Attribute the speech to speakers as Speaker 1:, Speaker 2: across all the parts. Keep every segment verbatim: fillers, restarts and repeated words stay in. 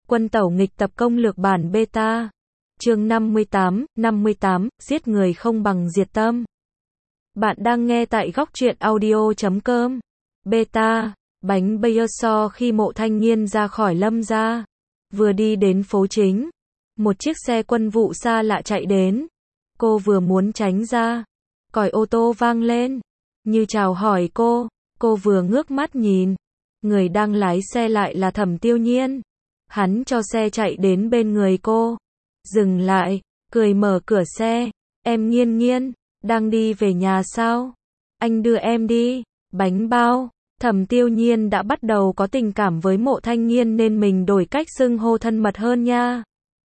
Speaker 1: Quân tẩu nghịch tập công lược bản beta. Chương năm mươi tám, năm mươi tám, giết người không bằng diệt tâm. Bạn đang nghe tại góc truyện audio chấm com. Beta, bánh bây so khi Mộ Thanh Nghiên ra khỏi Lâm gia. Vừa đi đến phố chính, một chiếc xe quân vụ xa lạ chạy đến. Cô vừa muốn tránh ra, còi ô tô vang lên, như chào hỏi cô. Cô vừa ngước mắt nhìn, người đang lái xe lại là Thẩm Tiêu Nhiên. Hắn cho xe chạy đến bên người cô, dừng lại, cười mở cửa xe. Em Nghiên Nghiên, đang đi về nhà sao? Anh đưa em đi. Bánh bao. Thẩm Tiêu Nhiên đã bắt đầu có tình cảm với Mộ Thanh Nghiên nên mình đổi cách xưng hô thân mật hơn nha.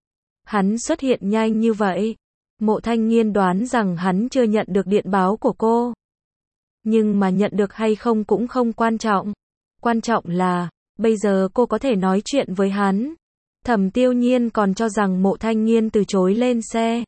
Speaker 1: Hắn xuất hiện nhanh như vậy. Mộ Thanh Nghiên đoán rằng hắn chưa nhận được điện báo của cô. Nhưng mà nhận được hay không cũng không quan trọng. Quan trọng là, bây giờ cô có thể nói chuyện với hắn. Thẩm Tiêu Nhiên còn cho rằng Mộ Thanh Nghiên từ chối lên xe.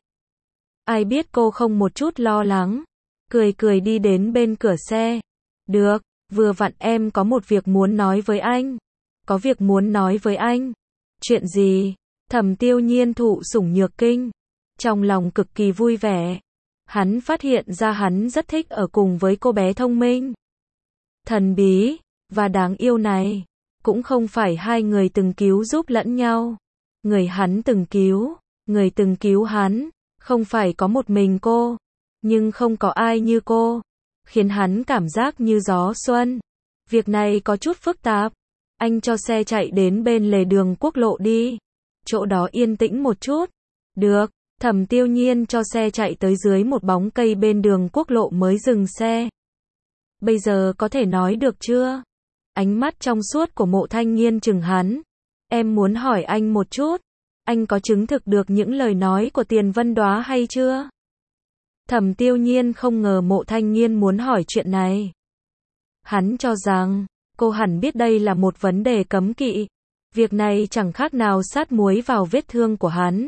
Speaker 1: Ai biết cô không một chút lo lắng. Cười cười đi đến bên cửa xe. Được, vừa vặn em có một việc muốn nói với anh. Có việc muốn nói với anh. Chuyện gì? Thẩm Tiêu Nhiên thụ sủng nhược kinh. Trong lòng cực kỳ vui vẻ. Hắn phát hiện ra hắn rất thích ở cùng với cô bé thông minh, thần bí và đáng yêu này. Cũng không phải hai người từng cứu giúp lẫn nhau. Người hắn từng cứu, người từng cứu hắn, không phải có một mình cô, nhưng không có ai như cô, khiến hắn cảm giác như gió xuân. Việc này có chút phức tạp. Anh cho xe chạy đến bên lề đường quốc lộ đi. Chỗ đó yên tĩnh một chút. Được. Thẩm Tiêu Nhiên cho xe chạy tới dưới một bóng cây bên đường quốc lộ mới dừng xe. Bây giờ có thể nói được chưa? Ánh mắt trong suốt của Mộ Thanh Nghiên chừng hắn. Em muốn hỏi anh một chút. Anh có chứng thực được những lời nói của Tiền Vân Đóa hay chưa? Thẩm Tiêu Nhiên không ngờ Mộ Thanh Nghiên muốn hỏi chuyện này. Hắn cho rằng, cô hẳn biết đây là một vấn đề cấm kỵ. Việc này chẳng khác nào sát muối vào vết thương của hắn.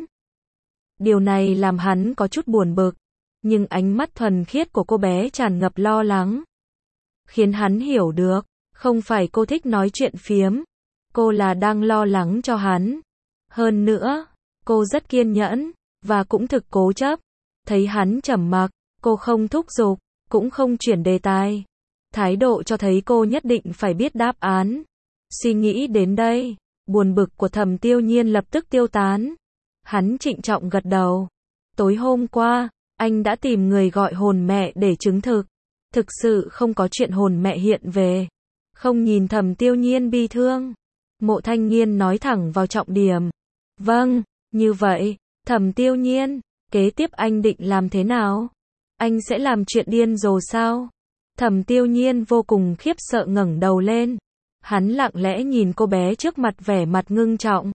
Speaker 1: Điều này làm hắn có chút buồn bực. Nhưng ánh mắt thuần khiết của cô bé tràn ngập lo lắng. Khiến hắn hiểu được, không phải cô thích nói chuyện phiếm. Cô là đang lo lắng cho hắn. Hơn nữa, cô rất kiên nhẫn, và cũng thực cố chấp. Thấy hắn trầm mặc, cô không thúc giục, cũng không chuyển đề tài. Thái độ cho thấy cô nhất định phải biết đáp án. Suy nghĩ đến đây, buồn bực của Thẩm Tiêu Nhiên lập tức tiêu tán. Hắn trịnh trọng gật đầu. Tối hôm qua, anh đã tìm người gọi hồn mẹ để chứng thực. Thực sự không có chuyện hồn mẹ hiện về. Không nhìn Thẩm Tiêu Nhiên bi thương. Mộ Thanh Nghiên nói thẳng vào trọng điểm. Vâng, như vậy, Thẩm Tiêu Nhiên, kế tiếp anh định làm thế nào? Anh sẽ làm chuyện điên rồ sao? Thẩm Tiêu Nhiên vô cùng khiếp sợ ngẩng đầu lên. Hắn lặng lẽ nhìn cô bé trước mặt vẻ mặt ngưng trọng.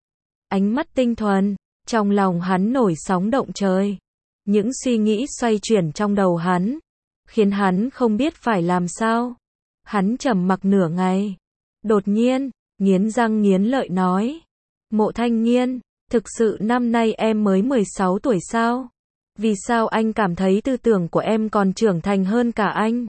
Speaker 1: Ánh mắt tinh thuần, trong lòng hắn nổi sóng động trời. Những suy nghĩ xoay chuyển trong đầu hắn, khiến hắn không biết phải làm sao. Hắn trầm mặc nửa ngày. Đột nhiên, nghiến răng nghiến lợi nói. Mộ Thanh Nghiên, thực sự năm nay em mới mười sáu tuổi sao? Vì sao anh cảm thấy tư tưởng của em còn trưởng thành hơn cả anh?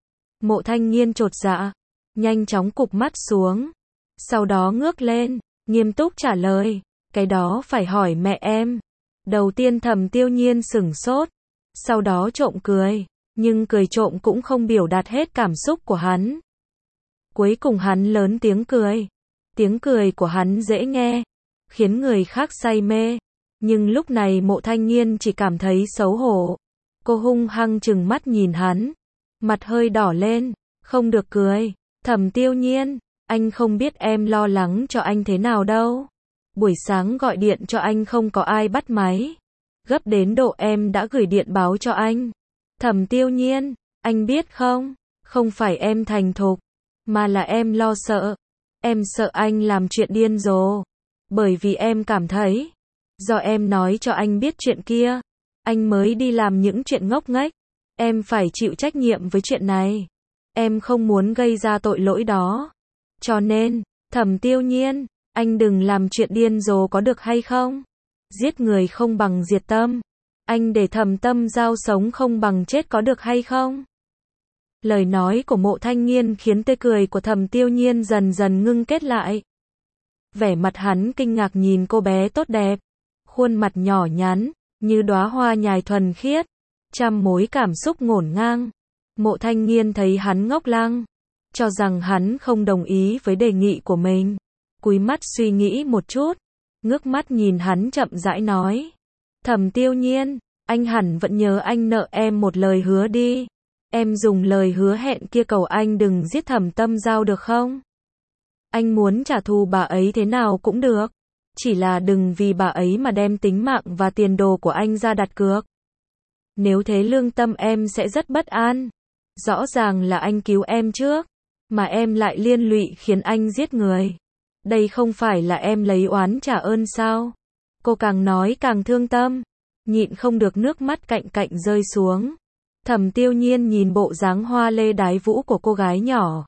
Speaker 1: Mộ Thanh Nghiên chột dạ, nhanh chóng cụp mắt xuống. Sau đó ngước lên, nghiêm túc trả lời. Cái đó phải hỏi mẹ em. Đầu tiên Thẩm Tiêu Nhiên sửng sốt, sau đó trộm cười, nhưng cười trộm cũng không biểu đạt hết cảm xúc của hắn. Cuối cùng hắn lớn tiếng cười. Tiếng cười của hắn dễ nghe, khiến người khác say mê. Nhưng lúc này Mộ Thanh Nghiên chỉ cảm thấy xấu hổ. Cô hung hăng trừng mắt nhìn hắn, mặt hơi đỏ lên. Không được cười. Thẩm Tiêu Nhiên, anh không biết em lo lắng cho anh thế nào đâu. Buổi sáng gọi điện cho anh không có ai bắt máy. Gấp đến độ em đã gửi điện báo cho anh. Thẩm Tiêu Nhiên, anh biết không, không phải em thành thục, mà là em lo sợ. Em sợ anh làm chuyện điên rồ. Bởi vì em cảm thấy, do em nói cho anh biết chuyện kia, anh mới đi làm những chuyện ngốc nghếch. Em phải chịu trách nhiệm với chuyện này. Em không muốn gây ra tội lỗi đó. Cho nên, Thẩm Tiêu Nhiên, anh đừng làm chuyện điên rồ có được hay không? Giết người không bằng diệt tâm. Anh để Thẩm Tâm Giao sống không bằng chết có được hay không? Lời nói của Mộ Thanh Nghiên khiến tươi cười của Thẩm Tiêu Nhiên dần dần ngưng kết lại. Vẻ mặt hắn kinh ngạc nhìn cô bé tốt đẹp, khuôn mặt nhỏ nhắn, như đóa hoa nhài thuần khiết, trăm mối cảm xúc ngổn ngang. Mộ Thanh Nghiên thấy hắn ngốc lăng, cho rằng hắn không đồng ý với đề nghị của mình. Cúi mắt suy nghĩ một chút, ngước mắt nhìn hắn chậm rãi nói. Thẩm Tiêu Nhiên, anh hẳn vẫn nhớ anh nợ em một lời hứa đi. Em dùng lời hứa hẹn kia cầu anh đừng giết Thẩm Tâm Giao được không? Anh muốn trả thù bà ấy thế nào cũng được. Chỉ là đừng vì bà ấy mà đem tính mạng và tiền đồ của anh ra đặt cược. Nếu thế lương tâm em sẽ rất bất an. Rõ ràng là anh cứu em trước, mà em lại liên lụy khiến anh giết người. Đây không phải là em lấy oán trả ơn sao? Cô càng nói càng thương tâm, nhịn không được nước mắt cạnh cạnh rơi xuống. Thẩm Tiêu Nhiên nhìn bộ dáng hoa lê đái vũ của cô gái nhỏ.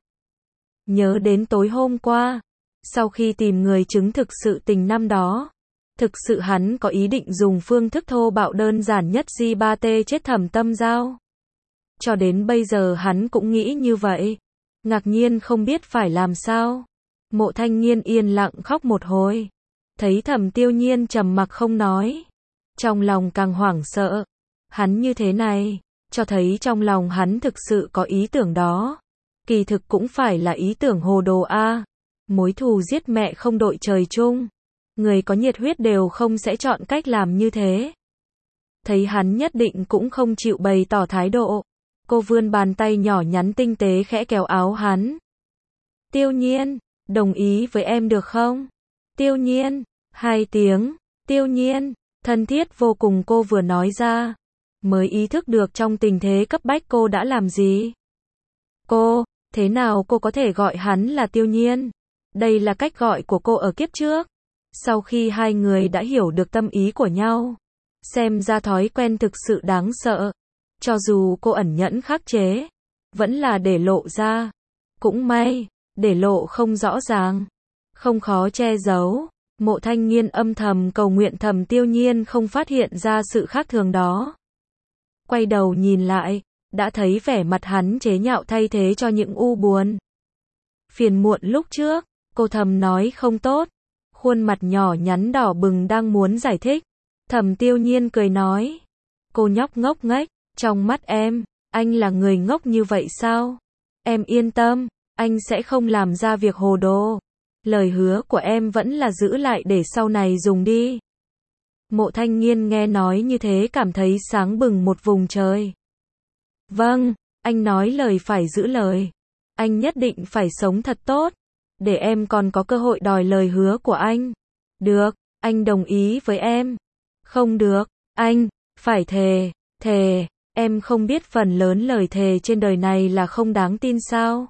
Speaker 1: Nhớ đến tối hôm qua, sau khi tìm người chứng thực sự tình năm đó, thực sự hắn có ý định dùng phương thức thô bạo đơn giản nhất gi ba tê chết Thẩm Tâm Giao. Cho đến bây giờ hắn cũng nghĩ như vậy, ngạc nhiên không biết phải làm sao. Mộ Thanh Nghiên yên lặng khóc một hồi, thấy Thẩm Tiêu Nhiên trầm mặc không nói, trong lòng càng hoảng sợ. Hắn như thế này, cho thấy trong lòng hắn thực sự có ý tưởng đó. Kỳ thực cũng phải là ý tưởng hồ đồ a. Mối thù giết mẹ không đội trời chung. Người có nhiệt huyết đều không sẽ chọn cách làm như thế. Thấy hắn nhất định cũng không chịu bày tỏ thái độ, cô vươn bàn tay nhỏ nhắn tinh tế khẽ kéo áo hắn. Tiêu Nhiên, đồng ý với em được không? Tiêu Nhiên, hai tiếng, Tiêu Nhiên, thân thiết vô cùng cô vừa nói ra, mới ý thức được trong tình thế cấp bách cô đã làm gì. Cô, thế nào cô có thể gọi hắn là Tiêu Nhiên? Đây là cách gọi của cô ở kiếp trước. Sau khi hai người đã hiểu được tâm ý của nhau, xem ra thói quen thực sự đáng sợ. Cho dù cô ẩn nhẫn khắc chế, vẫn là để lộ ra. Cũng may, để lộ không rõ ràng, không khó che giấu. Mộ Thanh Nghiên âm thầm cầu nguyện Thẩm Tiêu Nhiên không phát hiện ra sự khác thường đó. Quay đầu nhìn lại, đã thấy vẻ mặt hắn chế nhạo thay thế cho những u buồn, phiền muộn lúc trước. Cô thầm nói không tốt, khuôn mặt nhỏ nhắn đỏ bừng đang muốn giải thích. Thẩm Tiêu Nhiên cười nói, cô nhóc ngốc nghếch, trong mắt em, anh là người ngốc như vậy sao? Em yên tâm, anh sẽ không làm ra việc hồ đồ. Lời hứa của em vẫn là giữ lại để sau này dùng đi. Mộ Thanh Nghiên nghe nói như thế cảm thấy sáng bừng một vùng trời. Vâng, anh nói lời phải giữ lời. Anh nhất định phải sống thật tốt, để em còn có cơ hội đòi lời hứa của anh. Được, anh đồng ý với em. Không được, anh, phải thề, thề, em không biết phần lớn lời thề trên đời này là không đáng tin sao?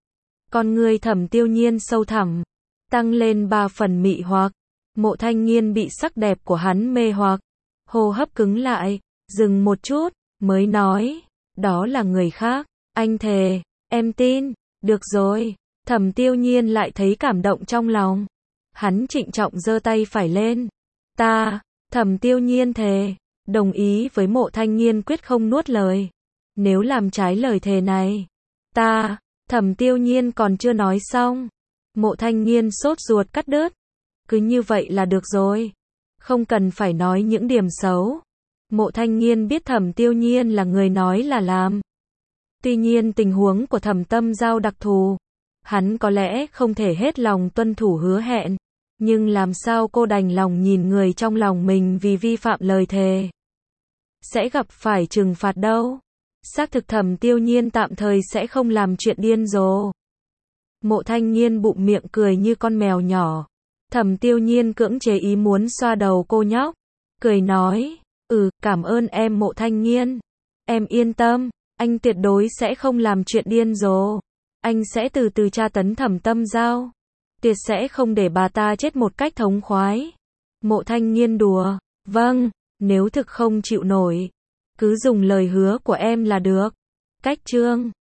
Speaker 1: Con người Thẩm Tiêu Nhiên sâu thẳm, tăng lên ba phần mị hoặc. Mộ Thanh Nghiên bị sắc đẹp của hắn mê hoặc, hô hấp cứng lại, dừng một chút, mới nói, đó là người khác, anh thề, em tin. Được rồi. Thẩm Tiêu Nhiên lại thấy cảm động trong lòng. Hắn trịnh trọng giơ tay phải lên. Ta, Thẩm Tiêu Nhiên thề, đồng ý với Mộ Thanh Nghiên quyết không nuốt lời. Nếu làm trái lời thề này, ta, Thẩm Tiêu Nhiên còn chưa nói xong. Mộ Thanh Nghiên sốt ruột cắt đứt. Cứ như vậy là được rồi. Không cần phải nói những điểm xấu. Mộ Thanh Nghiên biết Thẩm Tiêu Nhiên là người nói là làm. Tuy nhiên tình huống của Thẩm Tâm Giao đặc thù. Hắn có lẽ không thể hết lòng tuân thủ hứa hẹn. Nhưng làm sao cô đành lòng nhìn người trong lòng mình vì vi phạm lời thề sẽ gặp phải trừng phạt đâu. Xác thực Thẩm Tiêu Nhiên tạm thời sẽ không làm chuyện điên rồ. Mộ Thanh Nghiên bụng miệng cười như con mèo nhỏ. Thẩm Tiêu Nhiên cưỡng chế ý muốn xoa đầu cô nhóc, cười nói, ừ, cảm ơn em Mộ Thanh Nghiên. Em yên tâm, anh tuyệt đối sẽ không làm chuyện điên rồ. Anh sẽ từ từ tra tấn Thẩm Tâm Giao. Tuyệt sẽ không để bà ta chết một cách thống khoái. Mộ Thanh Nghiên đùa, vâng, nếu thực không chịu nổi, cứ dùng lời hứa của em là được. Cách chương